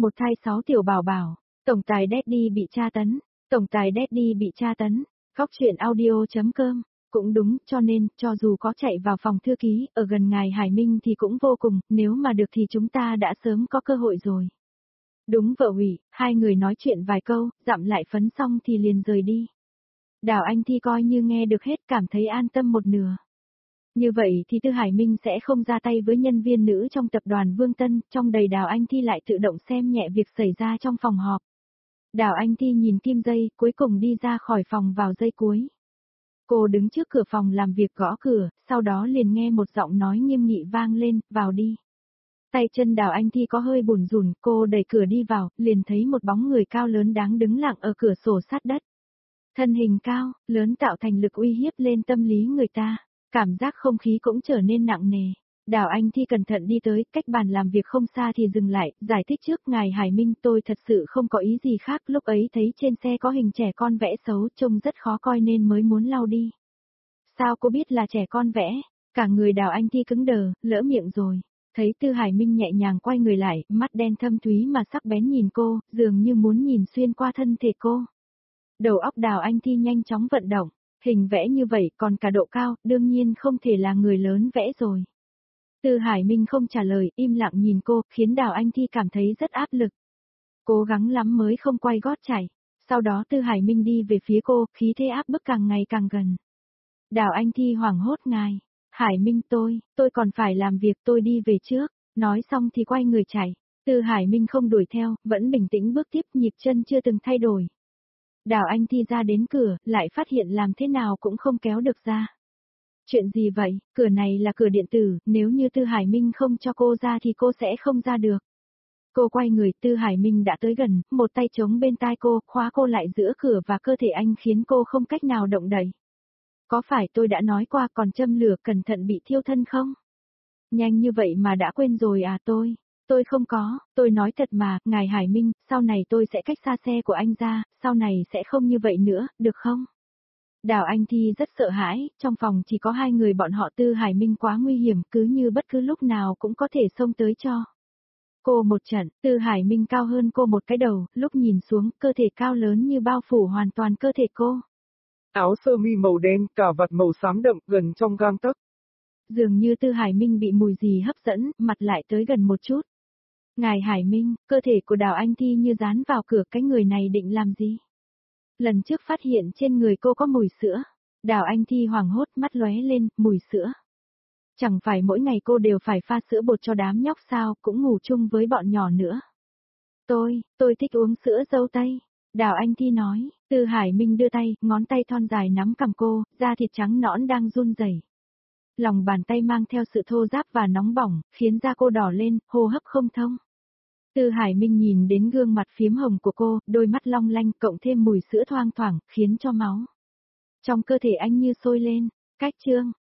Một thai 6 tiểu bảo bảo, tổng tài Daddy bị tra tấn, tổng tài Daddy bị tra tấn, khóc chuyện audio.com. Cũng đúng, cho nên, cho dù có chạy vào phòng thư ký, ở gần ngài Hải Minh thì cũng vô cùng, nếu mà được thì chúng ta đã sớm có cơ hội rồi. Đúng vợ ủy, hai người nói chuyện vài câu, dặm lại phấn xong thì liền rời đi. Đào Anh Thi coi như nghe được hết, cảm thấy an tâm một nửa. Như vậy thì Tư Hải Minh sẽ không ra tay với nhân viên nữ trong tập đoàn Vương Tân, trong đầy Đào Anh Thi lại tự động xem nhẹ việc xảy ra trong phòng họp. Đào Anh Thi nhìn kim dây, cuối cùng đi ra khỏi phòng vào giây cuối. Cô đứng trước cửa phòng làm việc gõ cửa, sau đó liền nghe một giọng nói nghiêm nghị vang lên, vào đi. Tay chân Đào Anh Thi có hơi bủn rủn, cô đẩy cửa đi vào, liền thấy một bóng người cao lớn đáng đứng lặng ở cửa sổ sát đất. Thân hình cao, lớn tạo thành lực uy hiếp lên tâm lý người ta, cảm giác không khí cũng trở nên nặng nề. Đào Anh Thi cẩn thận đi tới, cách bàn làm việc không xa thì dừng lại, giải thích trước ngài Hải Minh, tôi thật sự không có ý gì khác, lúc ấy thấy trên xe có hình trẻ con vẽ xấu, trông rất khó coi nên mới muốn lau đi. Sao cô biết là trẻ con vẽ? Cả người Đào Anh Thi cứng đờ, lỡ miệng rồi. Thấy Tư Hải Minh nhẹ nhàng quay người lại, mắt đen thâm thúy mà sắc bén nhìn cô, dường như muốn nhìn xuyên qua thân thể cô. Đầu óc Đào Anh Thi nhanh chóng vận động, hình vẽ như vậy còn cả độ cao, đương nhiên không thể là người lớn vẽ rồi. Tư Hải Minh không trả lời, im lặng nhìn cô, khiến Đào Anh Thi cảm thấy rất áp lực. Cố gắng lắm mới không quay gót chạy. Sau đó Tư Hải Minh đi về phía cô, khí thế áp bức càng ngày càng gần. Đào Anh Thi hoảng hốt ngài. Hải Minh tôi còn phải làm việc, tôi đi về trước. Nói xong thì quay người chạy. Tư Hải Minh không đuổi theo, vẫn bình tĩnh bước tiếp, nhịp chân chưa từng thay đổi. Đào Anh Thi ra đến cửa, lại phát hiện làm thế nào cũng không kéo được ra. Chuyện gì vậy, cửa này là cửa điện tử, nếu như Tư Hải Minh không cho cô ra thì cô sẽ không ra được. Cô quay người, Tư Hải Minh đã tới gần, một tay chống bên tai cô, khóa cô lại giữa cửa và cơ thể anh khiến cô không cách nào động đậy. Có phải tôi đã nói qua còn châm lửa cẩn thận bị thiêu thân không? Nhanh như vậy mà đã quên rồi à tôi không có, tôi nói thật mà, ngài Hải Minh, sau này tôi sẽ cách xa xe của anh ra, sau này sẽ không như vậy nữa, được không? Đào Anh Thi rất sợ hãi, trong phòng chỉ có hai người bọn họ. Tư Hải Minh quá nguy hiểm, cứ như bất cứ lúc nào cũng có thể xông tới cho cô một trận. Tư Hải Minh cao hơn cô một cái đầu, lúc nhìn xuống, cơ thể cao lớn như bao phủ hoàn toàn cơ thể cô. Áo sơ mi màu đen, cà vạt màu xám đậm, gần trong gang tấc. Dường như Tư Hải Minh bị mùi gì hấp dẫn, mặt lại tới gần một chút. Ngài Hải Minh, cơ thể của Đào Anh Thi như dán vào cửa, cái người này định làm gì? Lần trước phát hiện trên người cô có mùi sữa. Đào Anh Thi hoảng hốt, mắt lóe lên, mùi sữa. Chẳng phải mỗi ngày cô đều phải pha sữa bột cho đám nhóc sao, cũng ngủ chung với bọn nhỏ nữa. Tôi thích uống sữa dâu tây. Đào Anh Thi nói. Tư Hải Minh đưa tay, ngón tay thon dài nắm cằm cô, da thịt trắng nõn đang run rẩy. Lòng bàn tay mang theo sự thô ráp và nóng bỏng, khiến da cô đỏ lên, hô hấp không thông. Tư Hải Minh nhìn đến gương mặt phiếm hồng của cô, đôi mắt long lanh cộng thêm mùi sữa thoang thoảng, khiến cho máu trong cơ thể anh như sôi lên. Cách chương